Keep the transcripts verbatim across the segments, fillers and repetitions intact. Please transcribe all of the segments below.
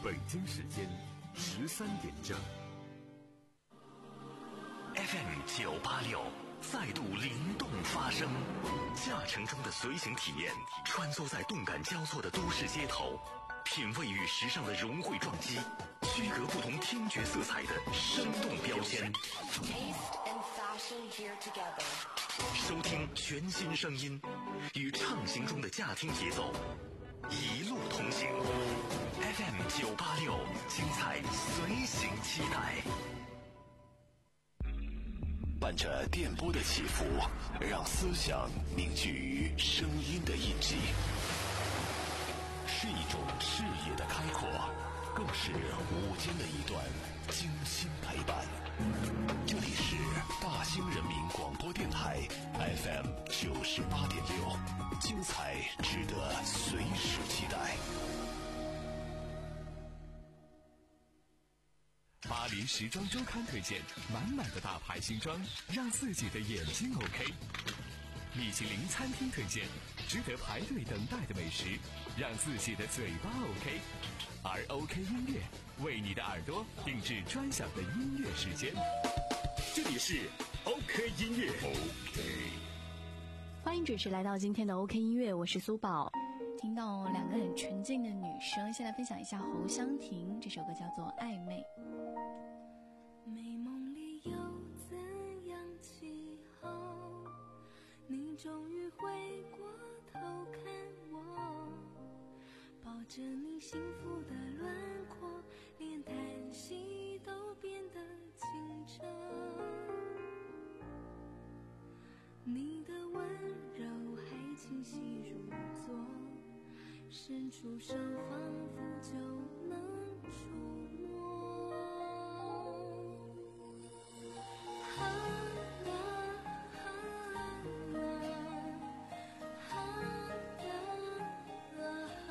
北京时间十三点整。 F M 九八六再度灵动发声，驾乘中的随行体验，穿梭在动感交错的都市街头，品味与时尚的融汇撞击，区隔不同听觉色彩的生动标签。收听全新声音，与畅行中的驾听节奏一路同行。F M 九八六，精彩随行期待。 伴着电波的起伏，让思想凝聚于声音的印记，是一种视野的开阔，更是午间的一段精心陪伴。这里是大兴人民广播电台 F M 九十八点六，精彩值得随时期待。 巴黎时装周刊推荐满满的大牌新装，让自己的眼睛 OK。米其林餐厅推荐值得排队等待的美食，让自己的嘴巴 OK。而 OK 音乐为你的耳朵定制专享的音乐时间。这里是 OK 音乐 OK。 欢迎准时来到今天的 OK 音乐，我是苏宝。 听到两个很纯净的女生，先来分享一下侯湘婷，这首歌叫做《暧昧》。 美梦里有怎样气候，你终于回过头看我，抱着你幸福的轮廓，连叹息都变得清澈，你的温柔还清晰如昨，伸出手仿佛就能触摸。啊啊啊啊啊啊啊！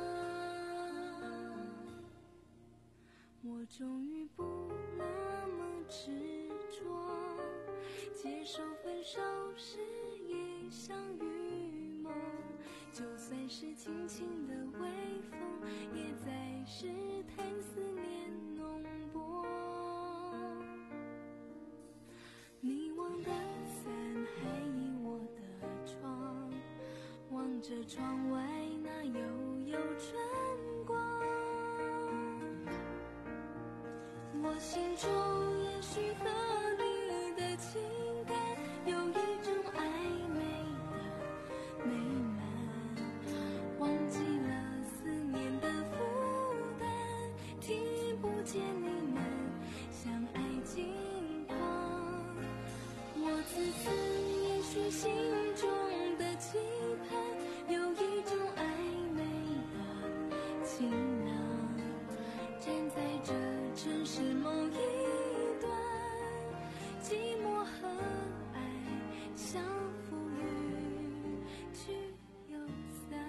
我终于不那么执着，接受分手是一场雨梦，就算是轻轻的微风，也在试探思念浓薄。你忘的伞还倚我的窗，望着窗外那悠悠春光。我心中也许和你的情感有一种暧昧的美满，忘记了思念的负担，听不见你们相爱近况。我自私，也许心中的期盼有一种暧昧的情囊，站在这城市某一端，寂寞和爱相扶与聚又散。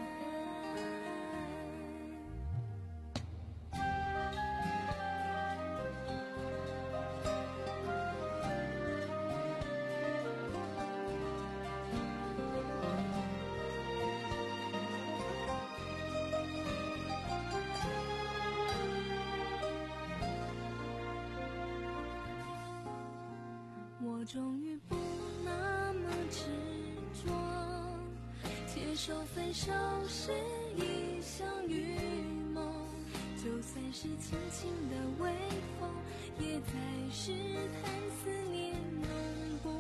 我终于不那么执着，接受分手是一场雨梦，就算是轻轻的微风，也在试探思念浓薄。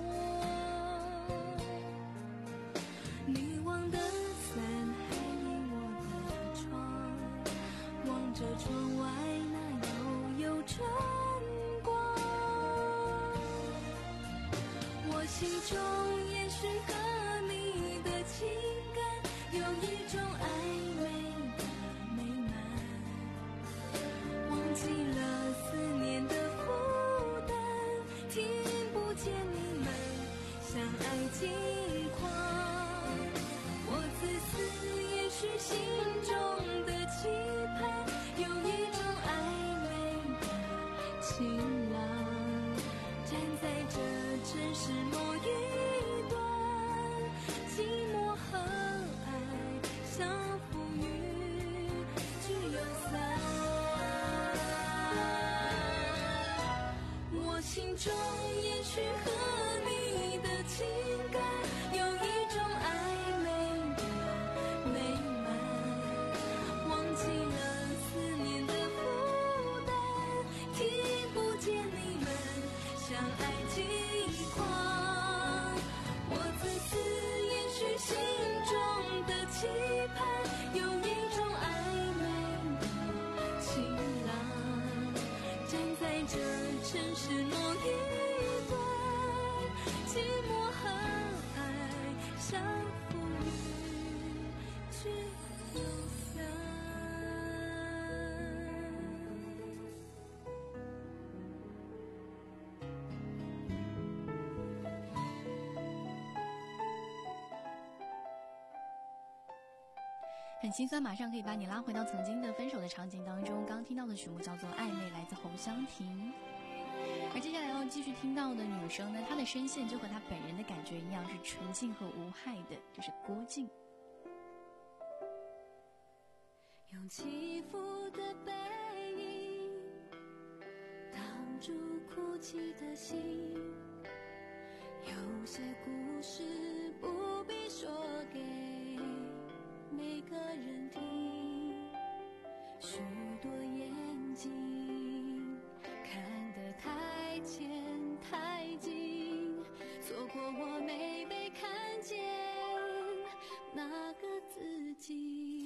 你忘的伞还倚我的窗，望着窗外那悠悠春光。我心中也许和你的情感有一种暧昧的美满，忘记了思念的负担，听不见你们相爱近况。我自私，也许心中的期盼有一种暧昧的情郎，站在这城市某一端，寂寞和爱相扶中也许和你的情感有一种暧昧的美满，忘记了思念的负担，听不见你们相爱极狂。我自私也许心中的期盼有一种暧昧的晴朗，站在这城市某一端，寂寞和爱相逢于聚又散。 很心酸，马上可以把你拉回到曾经的分手的场景当中。刚刚听到的曲目叫做《暧昧》，来自侯湘婷。而接下来要继续听到的女生呢，她的声线就和她本人的感觉一样，是纯净和无害的，就是郭靖。 用起伏的背影挡住哭泣的心，有些故事不必说给每个人听，许多眼睛看得太浅太近，错过我没被看见那个自己。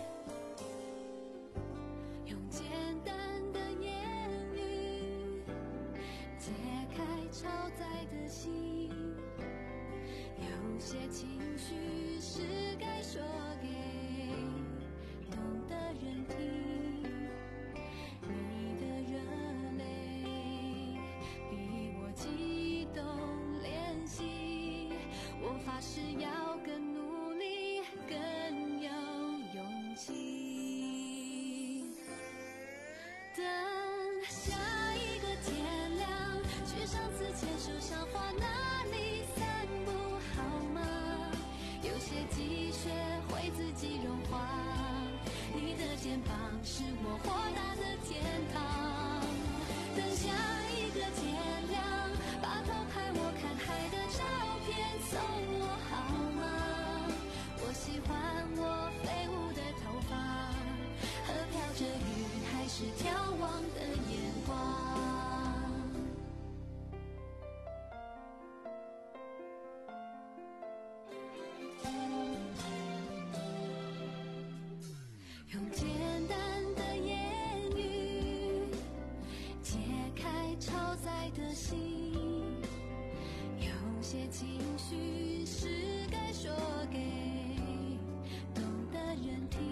用简单的言语解开超载的心，有些情绪是该说给懂的人听。你的热泪比我激动练习，我发誓要更努力更有勇气。等下一个天亮，去上次牵手赏花那里散步好吗？有些积雪会自己融化，你的肩膀是我豁达的天堂。等下一个天亮，把偷拍我看海的照片送我好吗？我喜欢我飞舞的头发和飘着雨还是眺望的眼光。用简单的言语解开超载的心，有些情绪是该说给懂的人听。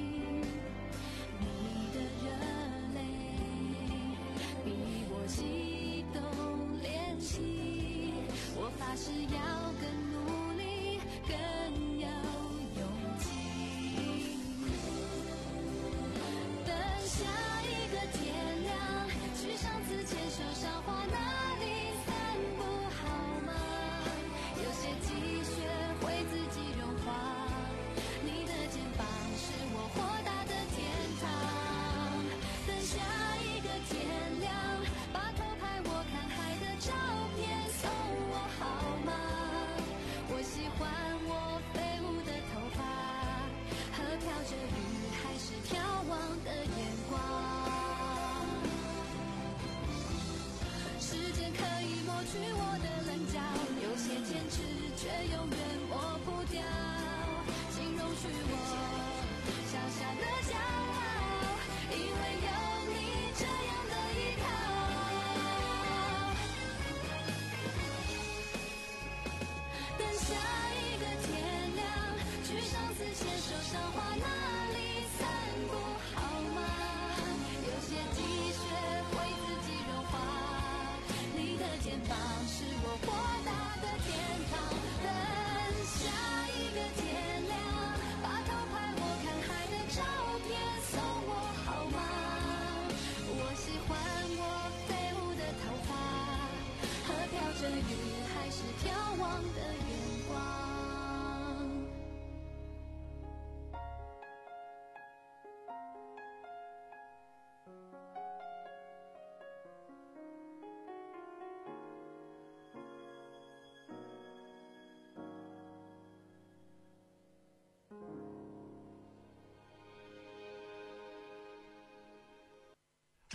你的热泪比我激动练习，我发誓要更努力更有勇气。等下一个天亮，去上次牵手赏花那里散步好吗？有些积雪会自己融化，你的肩膀是我豁达的天堂。等下一个天亮，把偷拍我看海的照片送我好吗？我喜欢我飞舞的头发和飘着雨还是眺望的眼光。时间可以抹去我的棱角，有些坚持却永远抹不掉，请容许我小小的骄傲，因为有你这样的依靠。等下一个天亮，去上次牵手赏花那里散步好吗？有些积雪会自己融化，你的肩膀是我豁达的天堂。等下一个天亮，把偷拍我看海的照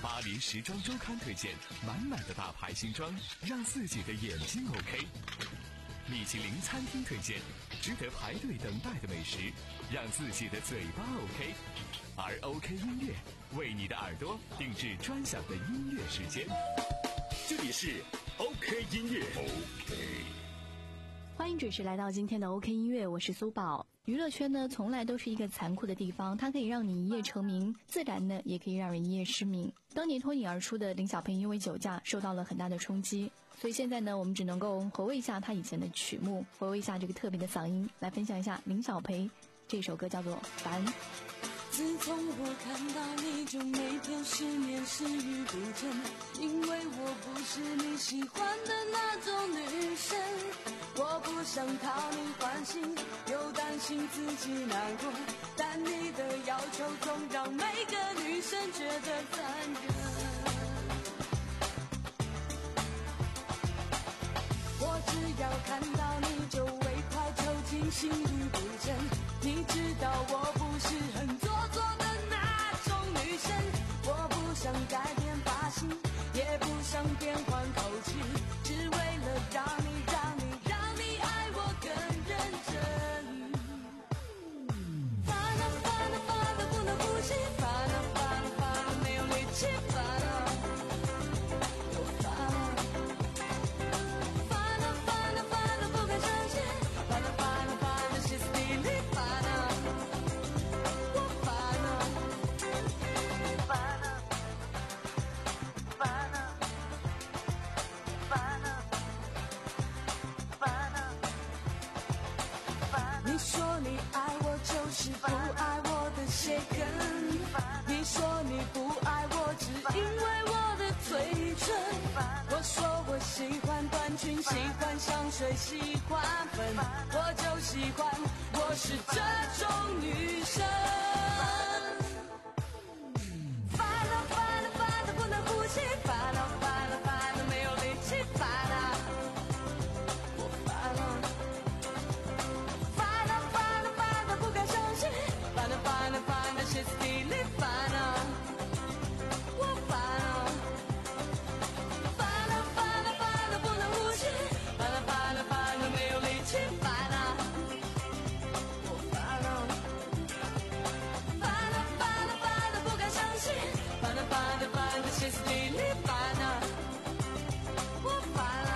巴黎时装周刊推荐满满的大牌新装，让自己的眼睛 OK。米其林餐厅推荐值得排队等待的美食，让自己的嘴巴 OK。而 OK 音乐为你的耳朵定制专享的音乐时间。 这里是 OK 音乐 OK。 欢迎准时来到今天的 OK 音乐，我是苏宝。娱乐圈呢，从来都是一个残酷的地方，它可以让你一夜成名，自然呢，也可以让人一夜失明。当年脱颖而出的林小培因为酒驾受到了很大的冲击，所以现在呢，我们只能够回味一下他以前的曲目，回味一下这个特别的嗓音，来分享一下林小培这首歌叫做《烦》。 自从我看到你，就每天失眠，食欲不振，因为我不是你喜欢的那种女生。我不想讨你欢心，又担心自己难过，但你的要求总让每个女生觉得残忍。我只要看到你就微快抽筋，心律不整。你知道我不是很做作的那种女生，我不想改变发型，也不想变换口气，只为了让你让你让你爱我更认真。烦啊烦啊烦啊不能呼吸，烦啊烦啊烦啊没有力气，烦啊我烦啊烦啊烦啊烦啊不敢相信，烦啊烦啊烦啊歇斯底里，烦啊我烦啊烦啊烦啊烦啊烦啊烦啊。你说你爱我就是不爱我的鞋跟，你说你不爱我只因为我的嘴唇，我说我喜欢短裙，喜欢香水，喜欢粉，我就喜欢，我是这种女生。烦啊烦啊烦啊不能呼吸，烦啊烦啊烦啊没有力气，烦啊我烦啊烦啊烦啊烦啊不敢相信，烦啊烦啊烦啊歇斯底里，烦啊我烦啊烦啊烦啊烦啊不能呼吸，烦啊烦啊烦啊没有力气，烦啊我烦啊烦啊烦啊烦啊不敢相信，烦啊烦啊烦啊歇斯底里，烦啊我烦啊。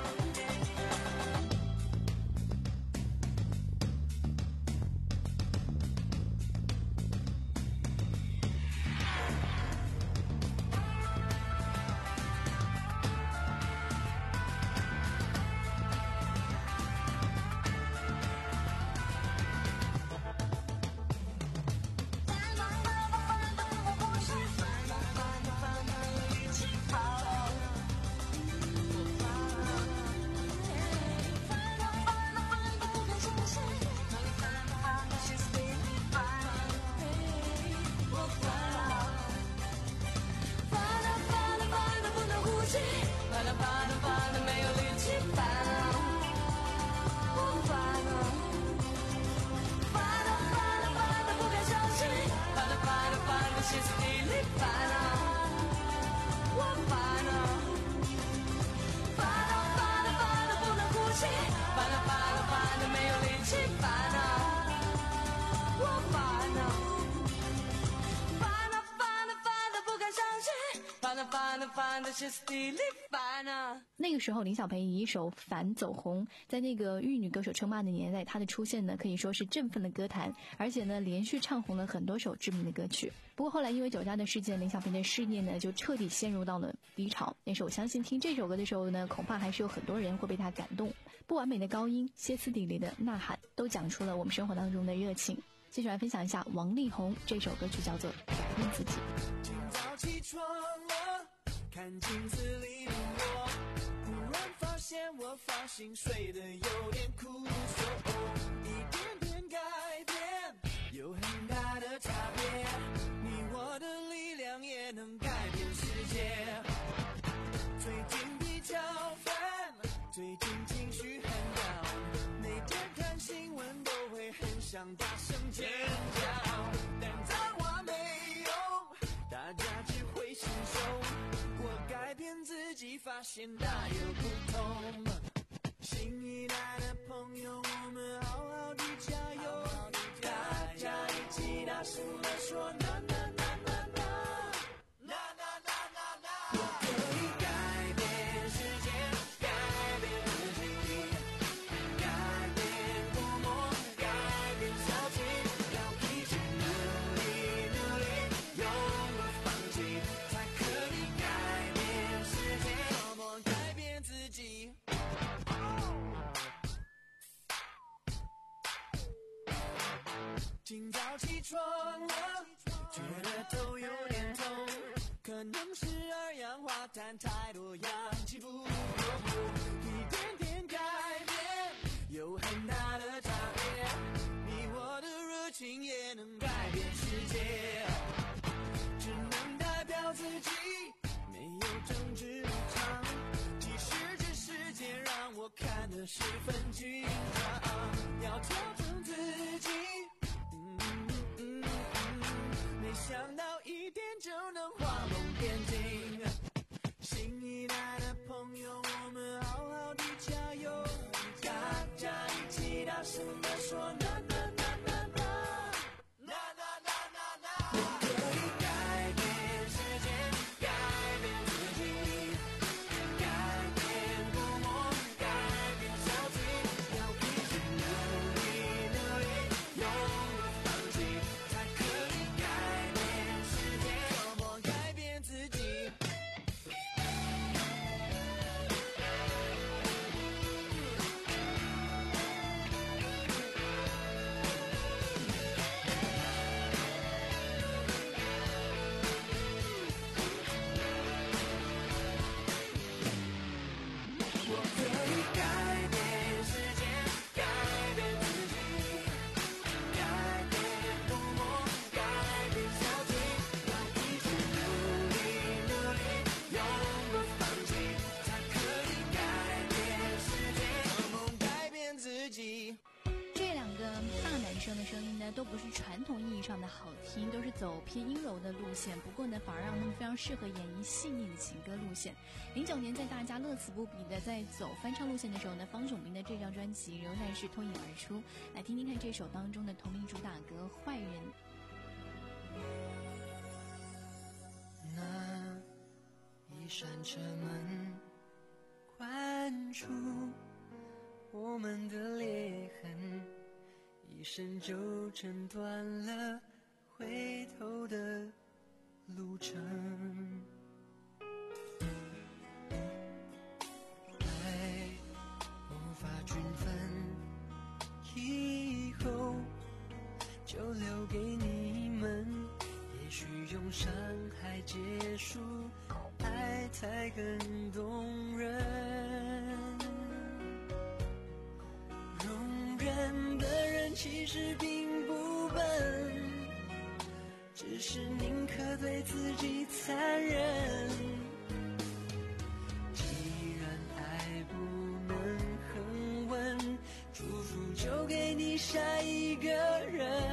那个时候林小培以一首《烦》走红，在那个玉女歌手称霸的年代，她的出现呢可以说是振奋了歌坛，而且呢连续唱红了很多首知名的歌曲。不过后来因为酒驾的事件，林小培的事业呢就彻底陷入到了低潮。但是我相信听这首歌的时候呢，恐怕还是有很多人会被他感动。不完美的高音，歇斯底里的呐喊，都讲出了我们生活当中的热情。继续来分享一下王力宏这首歌曲，叫做《改变自己》。 今早起床了，看镜子里的我，忽然发现我发型睡得有点酷，说哦，一点点改变有很大的差别，你我的力量也能改变世界。最近比较烦，最近情绪很down，每天看新闻都会很想大声尖叫，但脏话没用，大家只会心手。 发现大有不同。新一代的朋友，我们好好的加油，大家一起大声地说那那那那那那那那那那。我可以改变世界，改变自己，改变父母，改变小气，要一起努力努力，永不放弃，才可以改变世界，默默改变自己。今早起床了，觉得头有点痛，可能是二氧化碳太多，氧气不够，一点点改变有很大的差别，你我的热情也能改变世界，只能代表自己，没有政治立场，即使这世界让我看得十分紧张，要调整自己，没想到一点就能画龙点睛。新一代的朋友，我们好好的加油，大家一起大声地说那那那那那那那那那那。我可以改变世界，改变自己，改变父母，改变小气，要一起努力努力，永不放弃，才可以改变世界，默默改变自己。我可以改变世界，改变自己，改变父母，改变小气，要一起努力努力，永不放弃，才可以改变世界，默默改变自己。 这两个大男生的声音呢，都不是传统意义上的好听，都是走偏阴柔的路线。不过呢，反而让他们非常适合演绎细腻的情歌路线。零九年，在大家乐此不疲的在走翻唱路线的时候呢，方炯斌的这张专辑仍然是脱颖而出。来听听看这首当中的同名主打歌《坏人》。 那一扇车门关住我们的裂痕，一声就诊断了回头的路程。爱无法均分，以后就留给你们，也许用伤害结束，爱才更动人。容忍的人其实并不笨，只是宁可对自己残忍。既然爱不能恒温，祝福就给你下一个人。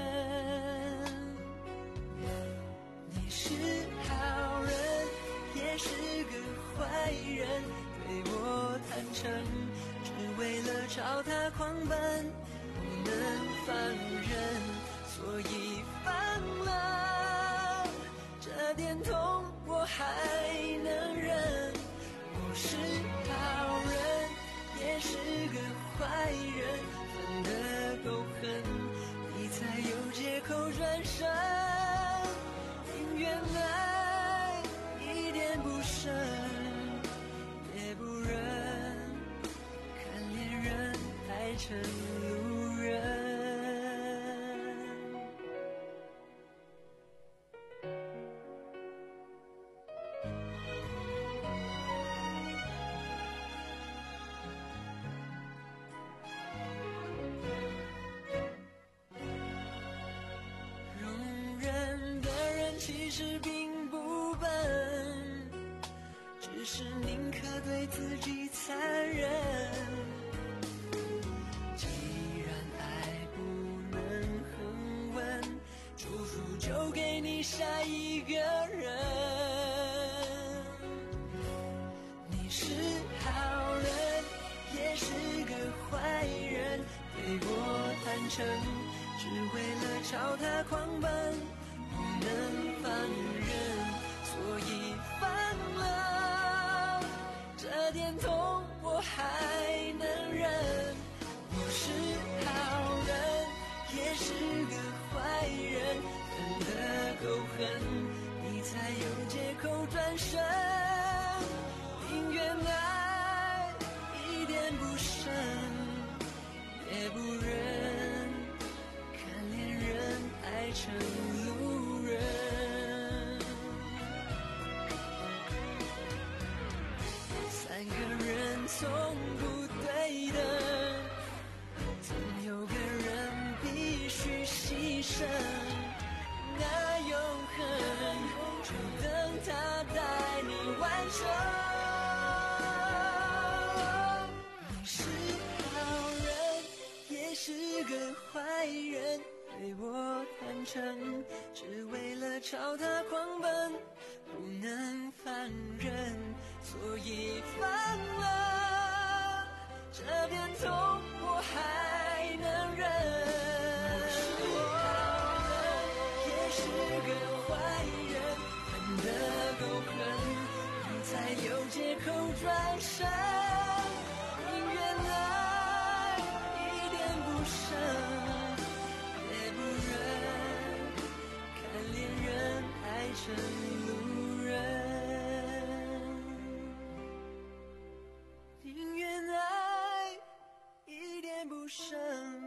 你是好人，也是个坏人，对我坦诚，只为了朝他狂奔，不能放任，所以放了。这点痛我还能忍，我是好人，也是个坏人，分得够狠，你才有借口转身。宁愿爱一点不剩，也不忍看恋人爱成路人。容忍的人其实并不笨，只是宁可对自己残忍。既然爱不能恒温，祝福就给你下一个人。你是是个坏人，对我坦诚，只为了朝他狂奔，不能放任，所以放了。这点痛我还能忍，我是好人，也是个坏人，恨得够狠，你才有借口转身。宁愿爱一点不剩，也不忍看恋人爱成路人。三个人从不对等，总有个人必须牺牲。那永恒就等他带你完成。你是好人，也是个坏人，对我坦诚，只为了朝他狂奔，不能放任，所以放了。这点痛我还能忍。才有借口转身，宁愿爱一点不剩，也不忍看恋人爱成路人。宁愿爱一点不剩，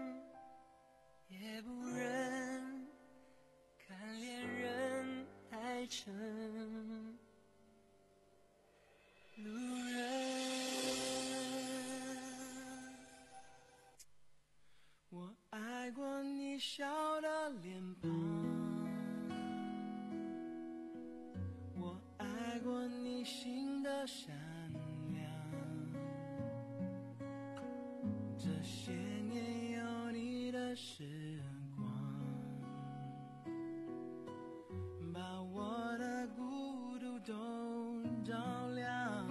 也不忍看恋人爱成路人。我爱过你笑的脸庞，我爱过你心的善良，这些年有你的时光，把我的孤独都照亮。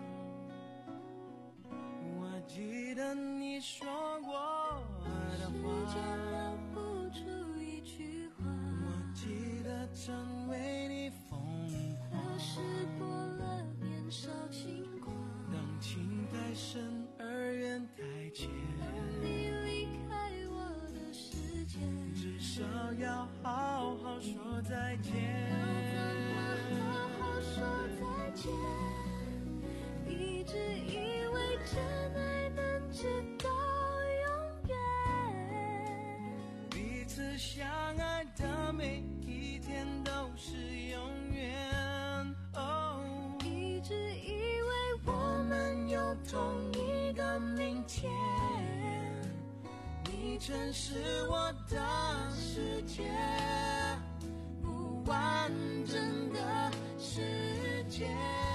我记得你说过的话，留不住一句话。我记得曾为你疯狂，可是过了年少轻狂。当情太深而缘太浅，当你离开我的世界，至少要好好说再见。要怎么好好说再见？一直以为真爱能直到永远，彼此相爱的每一天都是永远。哦，一直以为我们有同一个明天，你曾是我的世界，不完整的世界。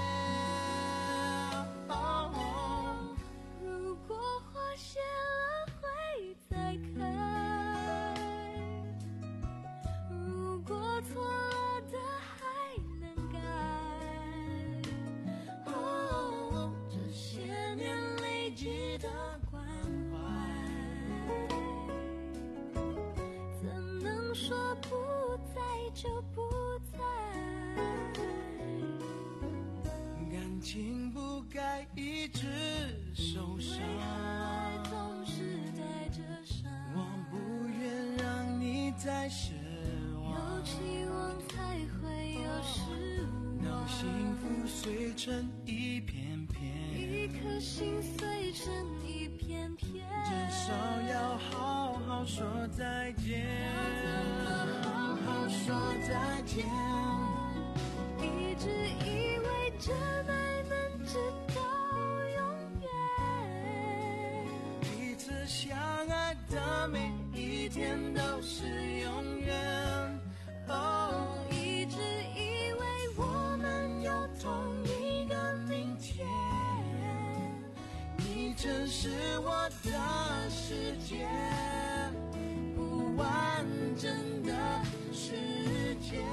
如果花谢了会再开，如果错了的还能改。哦，这些年累积的关怀，怎能说不在就不在？感情不该一直受伤，总是带着伤。我不愿让你再失望，有期望才会有失望。让幸福碎成一片片，一颗心碎成一片片。至少要好好说再见，好好说再见。一直以为真爱能直到永远，彼此相爱的每一天都是永远。哦，一直以为我们有同一个明天，你曾是我的世界，不完整的世界。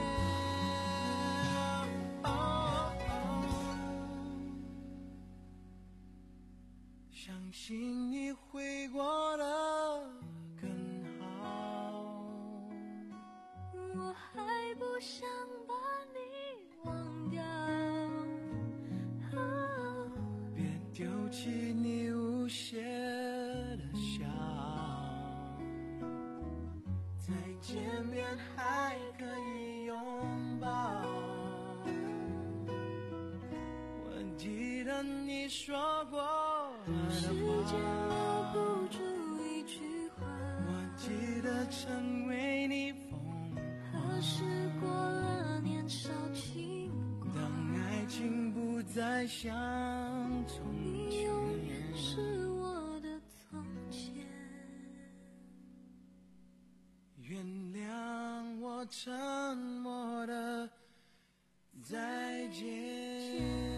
相信鼓起你无邪的笑，再见面还可以拥抱。我记得你说过的时间留不住一句话， 我记得成为你风何时过了年少轻狂， 当爱情不再像从你永远是我的从前。 原谅我沉默的再见。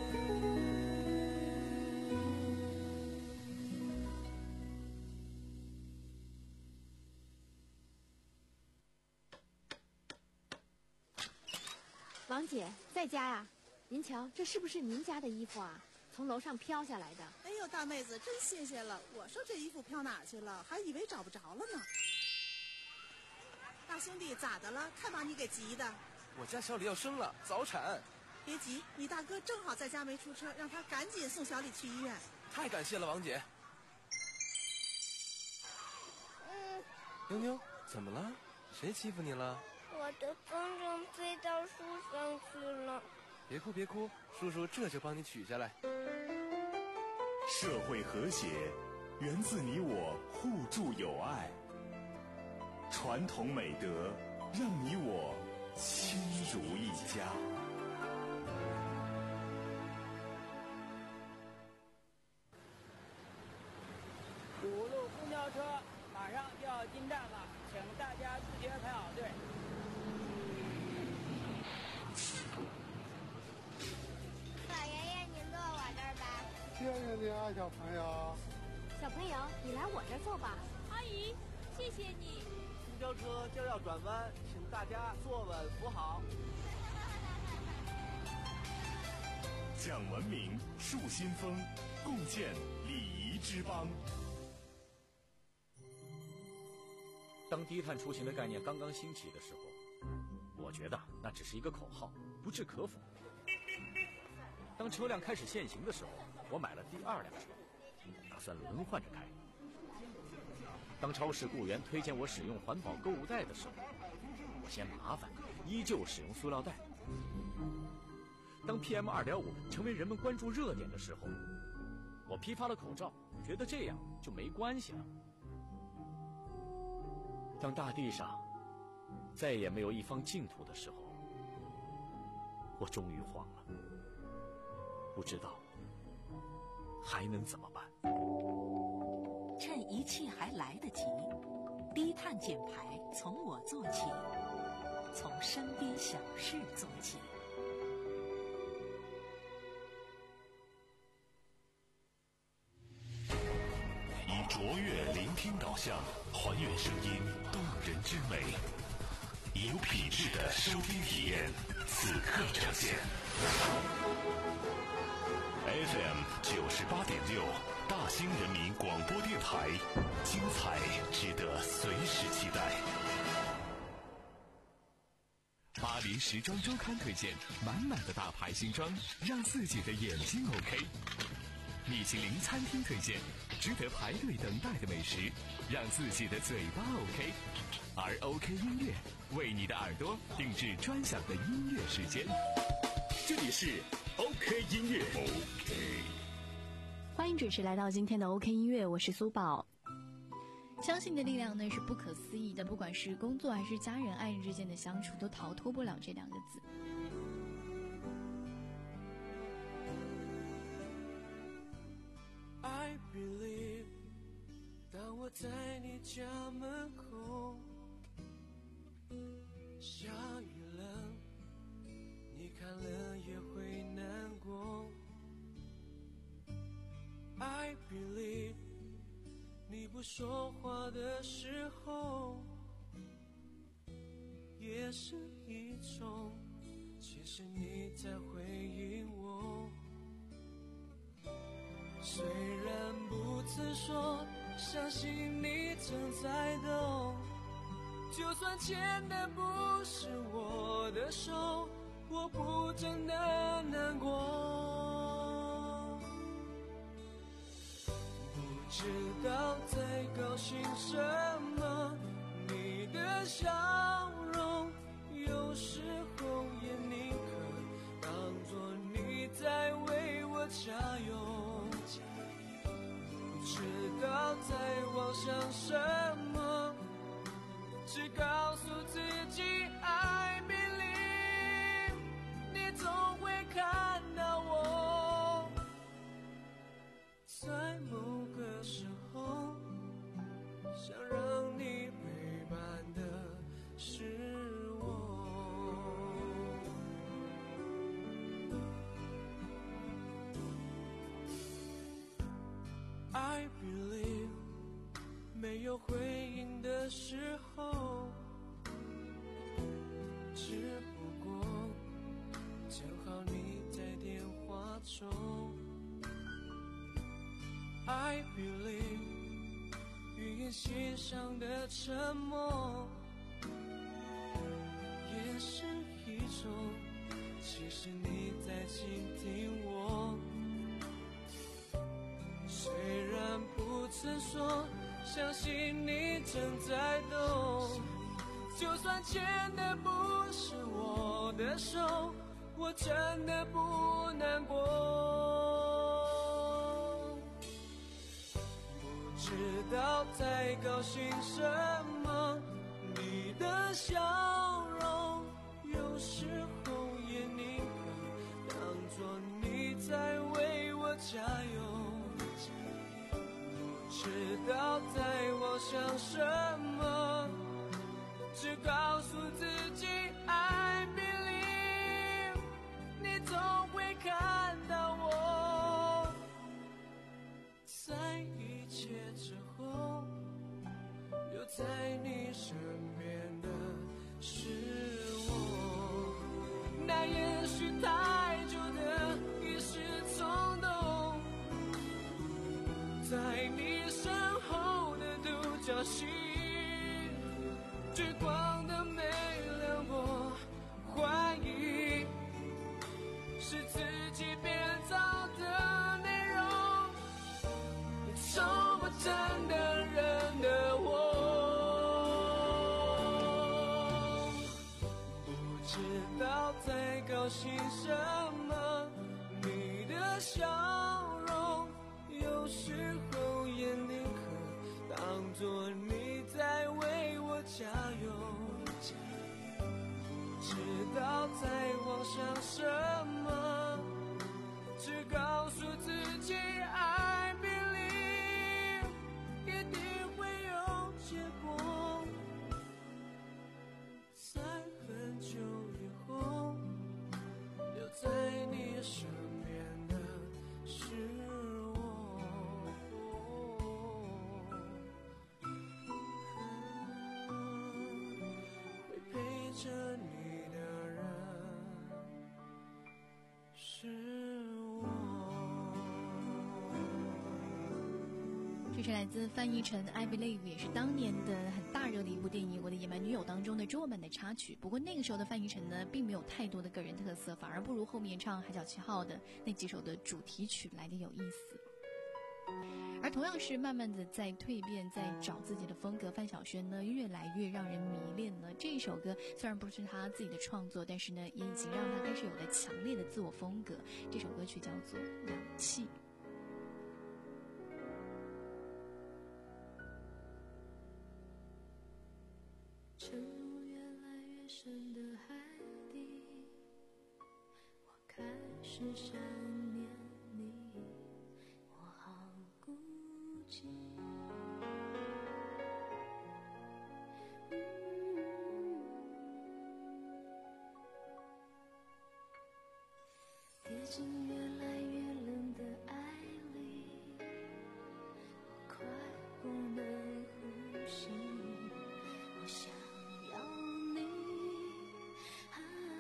王姐在家呀？您瞧，这是不是您家的衣服啊？从楼上飘下来的。 哎呦，大妹子，真谢谢了！我说这衣服飘哪去了，还以为找不着了呢。大兄弟，咋的了？看把你给急的。 我家小李要生了，早产。 别急，你大哥正好在家没出车，让他赶紧送小李去医院。 太感谢了，王姐。 嗯， 妞妞，怎么了？谁欺负你了？ 我的风筝飞到树上去了。 别哭别哭，叔叔这就帮你取下来。 社会和谐源自你我互助友爱，传统美德让你我亲如一家。 五路公交车马上就要进站了，请大家自觉排好队。 老爷爷，您坐我这儿吧。 谢谢你啊，小朋友。 小朋友，你来我这儿坐吧。 阿姨，谢谢你。 公交车就要转弯，请大家坐稳扶好。 讲文明，树新风，共建礼仪之邦。 当低碳出行的概念刚刚兴起的时候，我觉得那只是一个口号，不置可否。当车辆开始限行的时候，我买了第二辆车，打算轮换着开。当超市雇员推荐我使用环保购物袋的时候，我嫌麻烦，依旧使用塑料袋。当 P M 二点五 成为人们关注热点的时候，我批发了口罩，觉得这样就没关系了。当大地上再也没有一方净土的时候，我终于慌了，不知道还能怎么办。 趁一切还来得及，低碳减排从我做起，从身边小事做起。 以卓越聆听导向，还原声音动人之美，以有品质的收听体验，此刻呈现。F M 九十八点六，大兴人民广播电台，精彩值得随时期待。 巴黎时装周刊推荐满满的大牌新装，让自己的眼睛 OK。米其林餐厅推荐值得排队等待的美食，让自己的嘴巴 OK。而 OK 音乐为你的耳朵定制专享的音乐时间。 这里是 OK 音乐。OK， 欢迎准时来到今天的 OK 音乐，我是苏宝。 相信的力量呢是不可思议的，不管是工作还是家人、爱人之间的相处，都逃脱不了这两个字。 I believe， 当我在你家门口，下雨了，你看了也会难过。I believe， 你不说话的时候，也是一种，其实你在回应我。虽然不曾说，相信你正在懂。就算牵的不是我的手，我不真的难过。 知道在高兴什么，你的笑容有时候也宁可当作你在为我加油。不知道在妄想什么，只告诉自己 I believe， 你总会看到我。在某个时候，想让你陪伴的是我。I believe， 没有回应的时候，只不过正好你在电话中。I believe， 语言欣赏的沉默也是一种，其实你在倾听我。虽然不曾说相信你正在懂，就算牵的不是我的手，我真的不难过。不知道在高兴什么，你的笑容有时候也宁可当作你在为我加油。不知道在妄想什么，只告诉自己 I believe， 你总会看到我。在一切之后，留在你身边的是我。那也许太久的一时冲动，在你身后的独角戏，聚光灯没亮过，怀疑是自己编造的内容，受不真的人的我。不知道在高兴什么，你的笑容有时候也宁可当作你在为我加油。不知道在妄想什么，只告诉自己 I believe， 一定会有结果。在很久以后，留在你身边的是我。会陪着你的人是我。 这是来自翻译成 I Believe， 也是当年的很大热的一部电影《我的野蛮女友》当中的中文版的插曲。不过那个时候的翻译成呢，并没有太多的个人特色，反而不如后面唱《海角七号》的那几首的主题曲来的有意思。而同样是慢慢的在蜕变，在找自己的风格，范晓萱呢越来越让人迷恋了。这一首歌虽然不是他自己的创作，但是呢也已经让他开始有了强烈的自我风格。这首歌曲叫做《氧气》。 沉入越来越深的海底，我开始想念你，我好孤寂。跌进越来越冷的爱里，我快不能呼吸，我想要你，啊，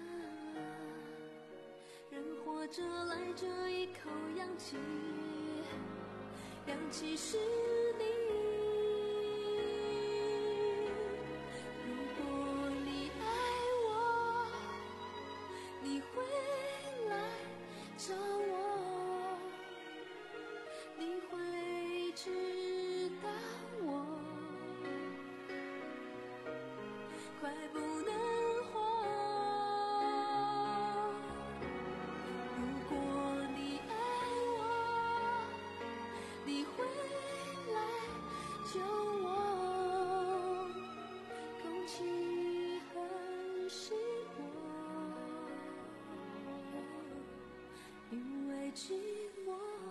人活着来这一口氧气，氧气是你。如果你爱我，你会来找我，你会知不能活。如果你爱我，你会来救我。空气很稀薄，因为寂寞。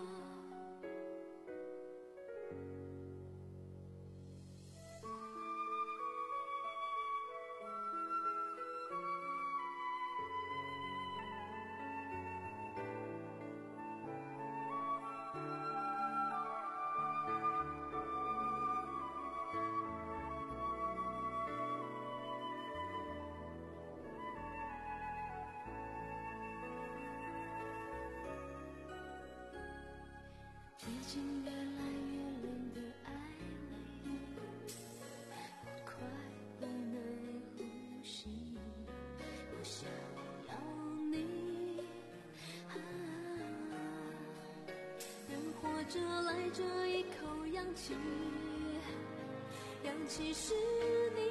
接近越来越冷的爱恋，快不能呼吸，我想要你。啊，人活着来这一口氧气，氧气是你。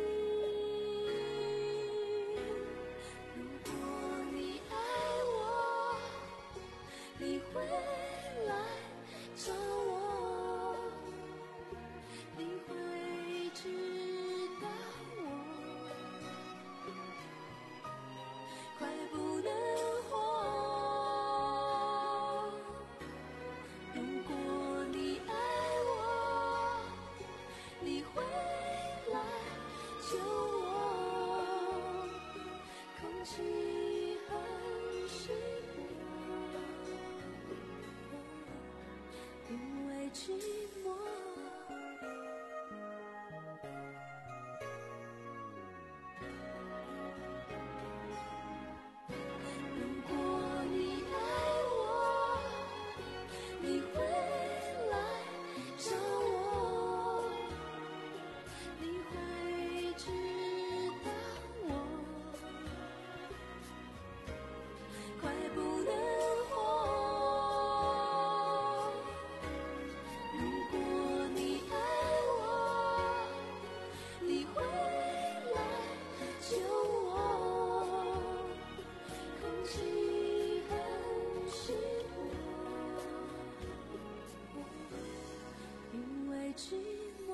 如果你爱我，你会来找我，你会知道我快不能活。如果你爱我，你会来救我。空气很稀薄，因为寂寞。如果你爱我，你会来找我，你会知道我快不能活。如果你爱我，你会来救我。空气很稀薄，因为寂寞。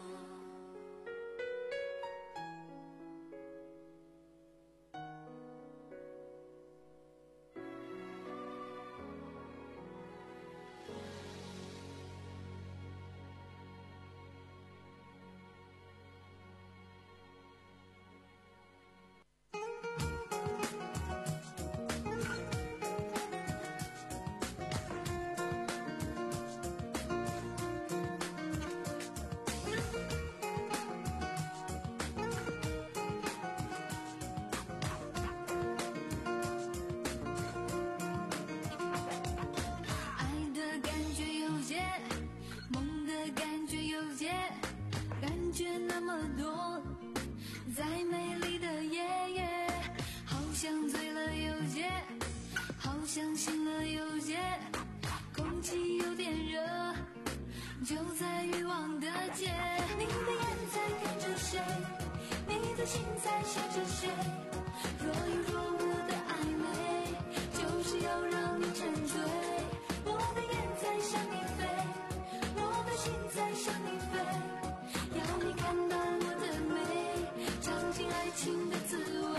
爱的感觉有些，梦的感觉有些，感觉那么多，再美丽的夜夜，好像醉了有些，好像醒了有些，空气有点热，就在欲望的街。你的眼在看着谁？你的心在想着谁？若有若无的暧昧，就是要让你沉醉。我的眼在向你飞，我的心在向你飞，要你看到我的美，尝尽爱情的滋味。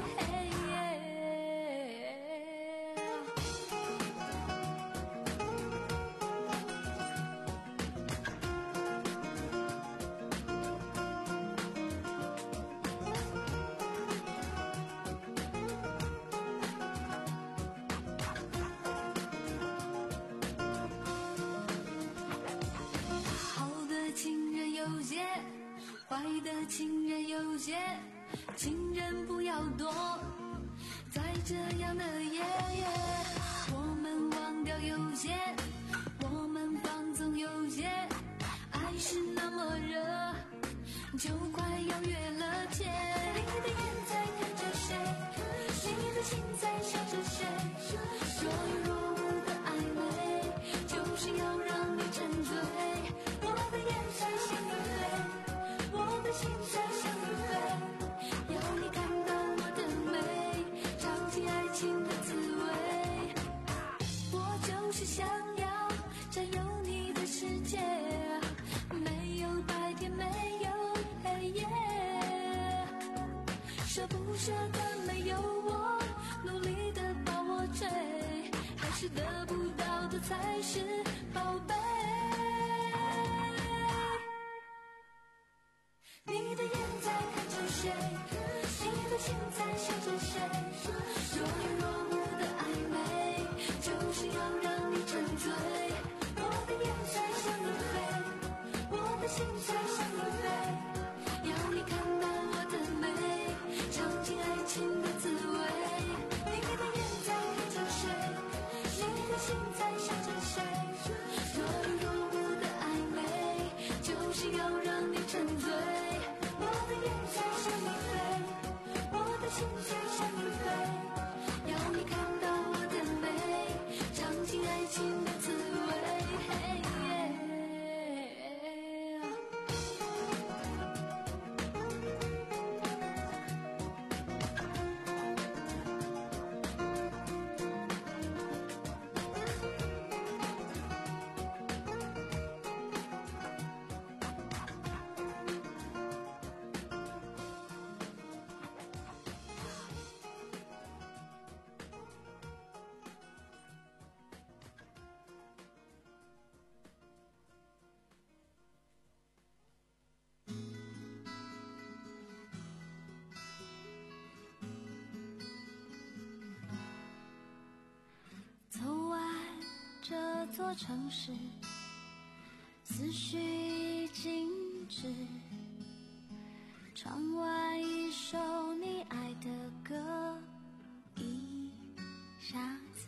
好的情人有些，坏的情人有些，情人不要多，在这样的夜夜，我们忘掉有些，我们放纵有些，爱是那么热，就快要越了界。你的眼在看着谁？你的心在想着谁？若有若无的暧昧，就是要让你沉醉。我的眼在向你飞，我的心在向你飞， 不舍得没有我，努力的把我追，还是得不到的才是宝贝。你的眼在看着谁，你的心在想着谁，若有若无的暧昧，就是要让你沉醉。我的眼在向你飞，我的心在向你飞，要你看到我的美，尝尽爱情的滋味。你的眼在看着谁，你的心在想着谁，若有若无的暧昧，就是要让你沉醉。我的眼在向你飞，我的心在向你飞，要你看到我的美，尝尽爱情的滋味。这座城市，思绪已静止，唱完一首你爱的歌，一下子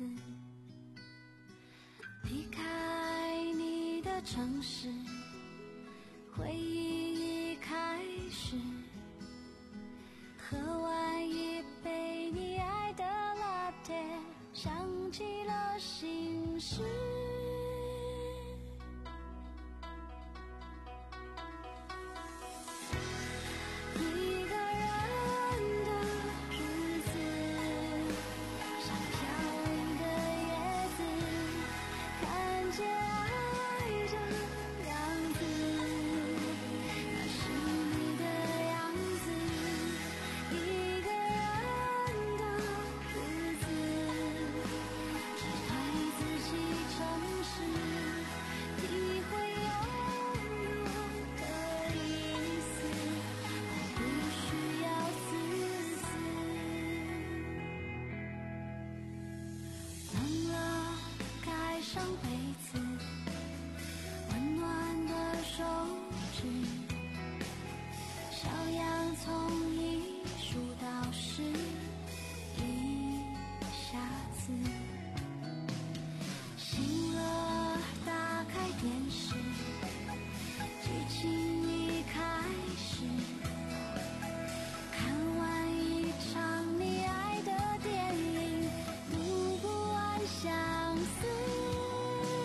离开你的城市，回忆已开始，喝完一杯你爱的拿铁，想起了心事。一个人的日子，像飘零的叶子，看见爱的样子，那是你的样子。一个人的日子，只对自己诚实，体会拥有的意思，不需要自私。冷了盖上被子，温暖的手指，小洋葱一数到十，一下子醒了，打开电视，剧情已开始，看完一场你爱的电影，读不完相思。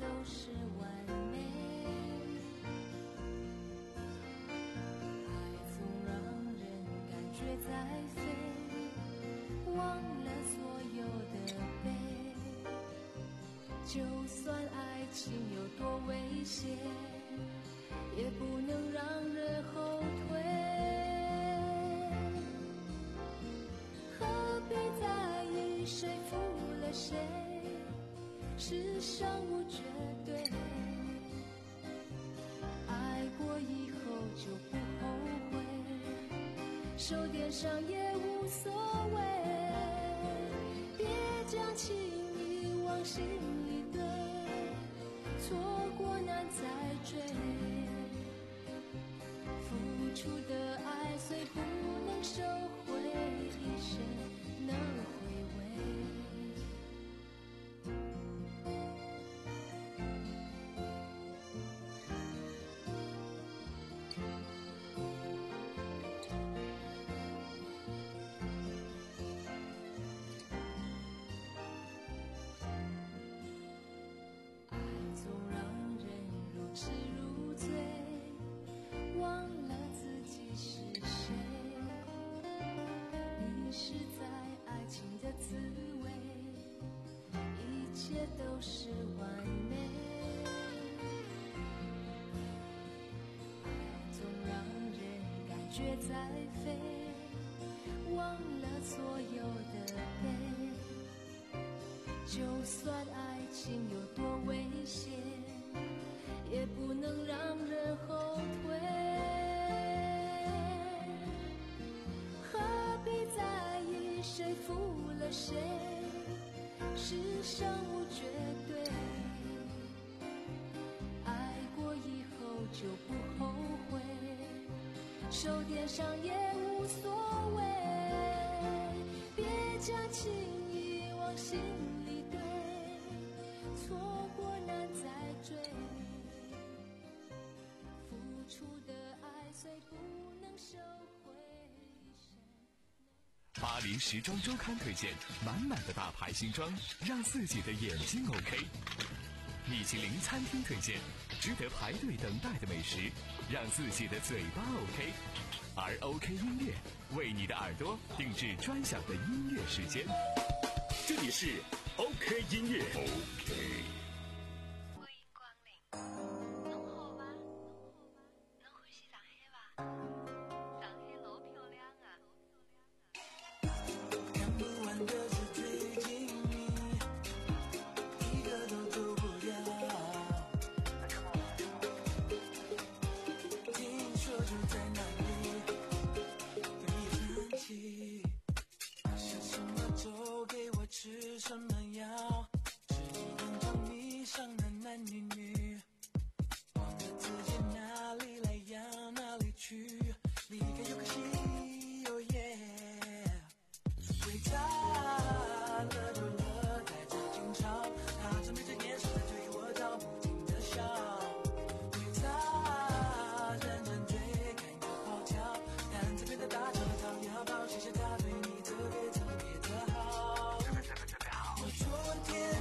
都是完美。爱总让人感觉在飞，忘了所有的悲。就算爱情有多危险，也不能让人后退。何必在意谁负了谁？世上无绝对，爱过以后就不后悔，手点上也无所谓。别将情谊往心里堆，错过难再追。付出的爱虽不能收回，一生能回味。爱总让人如痴如醉，忘了自己是谁。迷失在爱情的滋味，一切都是完美。爱总让人感觉在飞，忘了所有的悲。就算爱情有多危险，也不能让人后退。何必在意谁负了谁？世上无绝对，爱过以后就不后悔，手点上也无所谓。别将情谊往心里堆，错过难再追。付出的爱虽不能收回。 巴黎时装周刊推荐满满的大牌新装，让自己的眼睛 OK。米其林餐厅推荐值得排队等待的美食，让自己的嘴巴 OK。而 OK 音乐为你的耳朵定制专享的音乐时间。 这里是 OK 音乐。OK。 欢迎光临。侬好吗？侬欢喜上海伐？上海老漂亮啊！ 看不完的事最近你，一个都走不掉。听说住在哪里，跟你分歧。吃什么粥给我吃什么药，是一本张迷上的男女女，忘了自己哪里来呀哪里去，离开又可惜哦耶。回家了就了，带着惊潮，他正闭着眼神在对我找不停的笑。回家认真追，看个跑跳，但这边的大桥他要抱，谢谢他对你特别特别的好。我昨天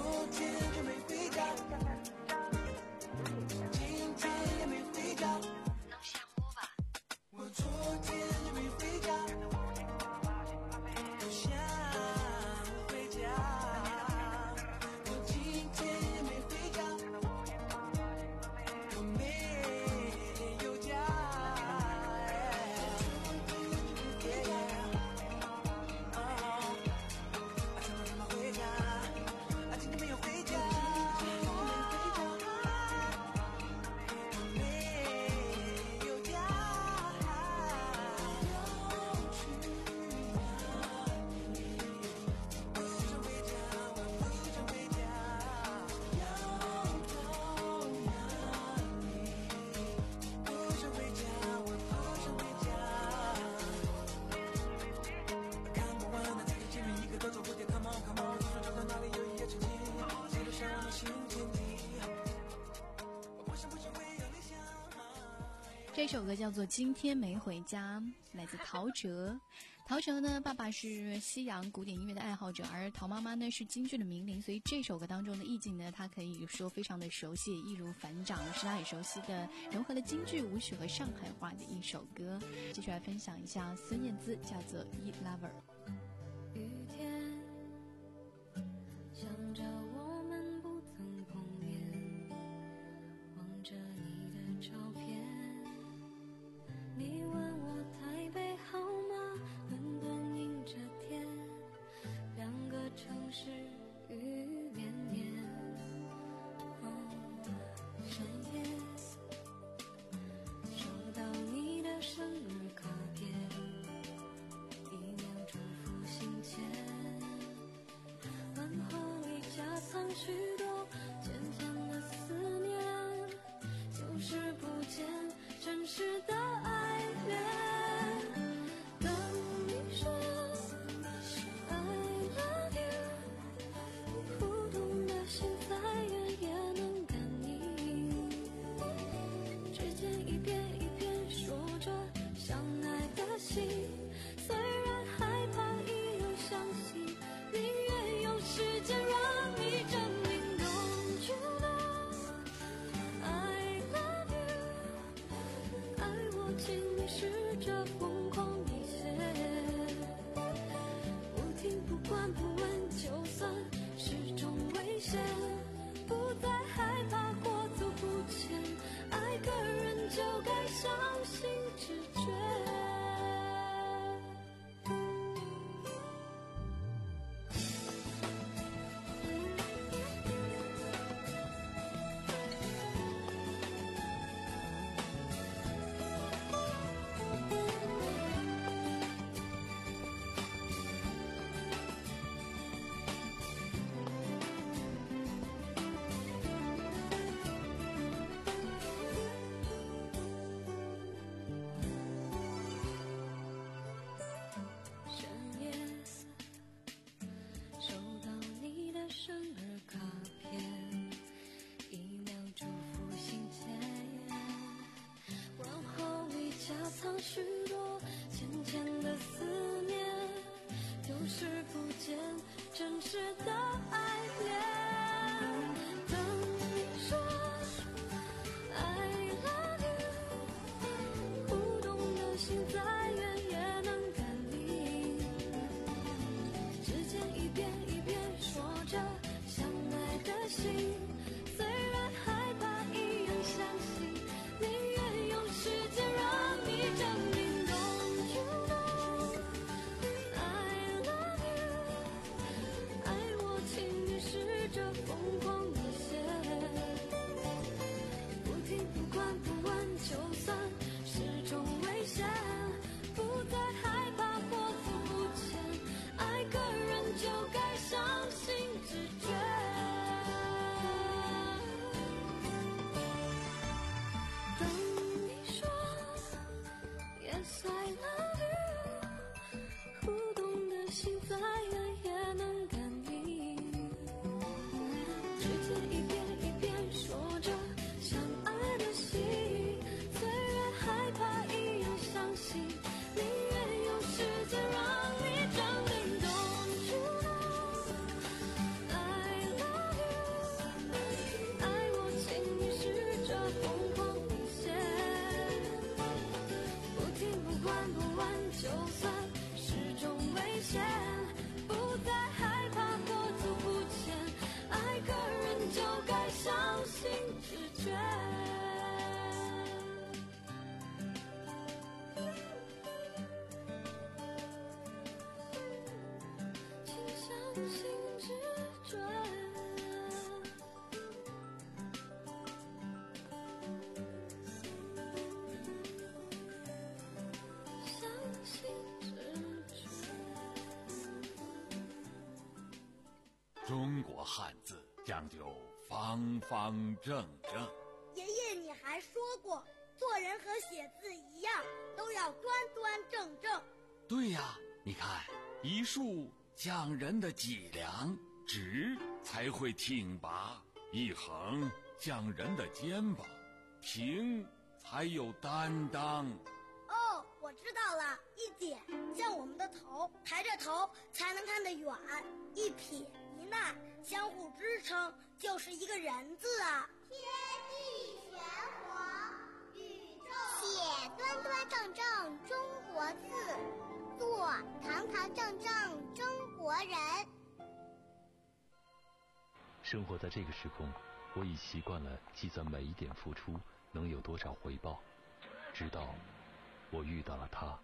天就没回家，今天也没回家， 能想我吧？ 我昨天就没回家，不想回家，我今天也没回家，我没有家。 这首歌叫做《今天没回家》，来自陶喆。陶喆呢，爸爸是西洋古典音乐的爱好者，而陶妈妈呢是京剧的名伶，所以这首歌当中的意境呢，他可以说非常的熟悉，易如反掌，是他很熟悉的，融合了京剧、舞曲和上海话的一首歌。继续来分享一下孙燕姿，叫做《E Lover》。 雨天，想着我们不曾碰面，望着你的照片。你问我台北好吗？伦敦阴着天，两个城市雨绵绵。哦，深夜收到你的生日卡片，一秒祝福信笺，问候里夹藏许多浅浅的思念，就是不见真实的爱恋。当你说 I love you， 扑通的心再远也能感应，指尖一遍一遍说着相爱的心，虽然害怕一样相信，宁愿用时间让你证明。Don't you know I love you， 爱我请你试着疯狂一些，不听不管不问，就算是种危险，不再害怕过走不前，爱个人就该相信直觉。深夜收到你的生日卡片，一秒祝福信笺，问候里夹藏许多浅浅的思念，就是不见真实的爱恋。当你说 I love you， 扑通的心再远也能感应，指尖一遍一遍说着相爱的心，虽然害怕一样相信，宁愿用时间让你证明。 信之转，相信之转。 中国汉字讲究方方正正。 爷爷，你还说过，做人和写字一样，都要端端正正。 对呀，你看，一竖讲人的脊梁，直才会挺拔；一横讲人的肩膀，平才有担当。 哦，我知道了，一点像我们的头，抬着头才能看得远；一撇一捺相互支撑，就是一个人字啊。 天地玄黄，宇宙写端端正正中国字，做堂堂正正中国人。 生活在这个时空，我已习惯了计算每一点付出能有多少回报，直到我遇到了他。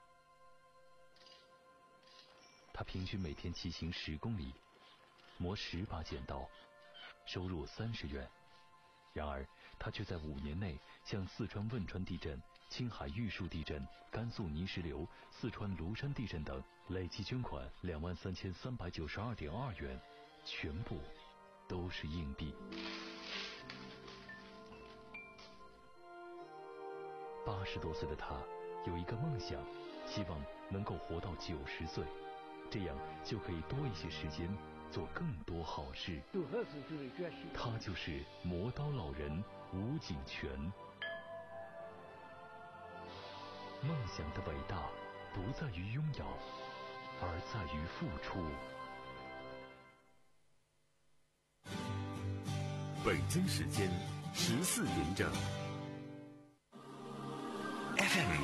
他平均每天骑行十公里，磨十把剪刀，收入三十元。然而他却在五年内向四川汶川地震、青海玉树地震、甘肃泥石流、四川庐山地震等累计捐款两万三千三百九十二点二元，全部都是硬币。八十多岁的他有一个梦想，希望能够活到九十岁，这样就可以多一些时间做更多好事。他就是磨刀老人吴景全。梦想的伟大不在于拥有，而在于付出。 北京时间十四点整。F M